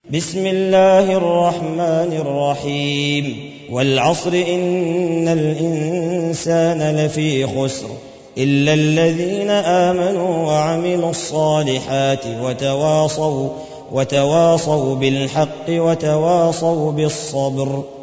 بسم الله الرحمن الرحيم والعصر إن الإنسان لفي خسر إلا الذين آمنوا وعملوا الصالحات وتواصوا بالحق وتواصوا بالصبر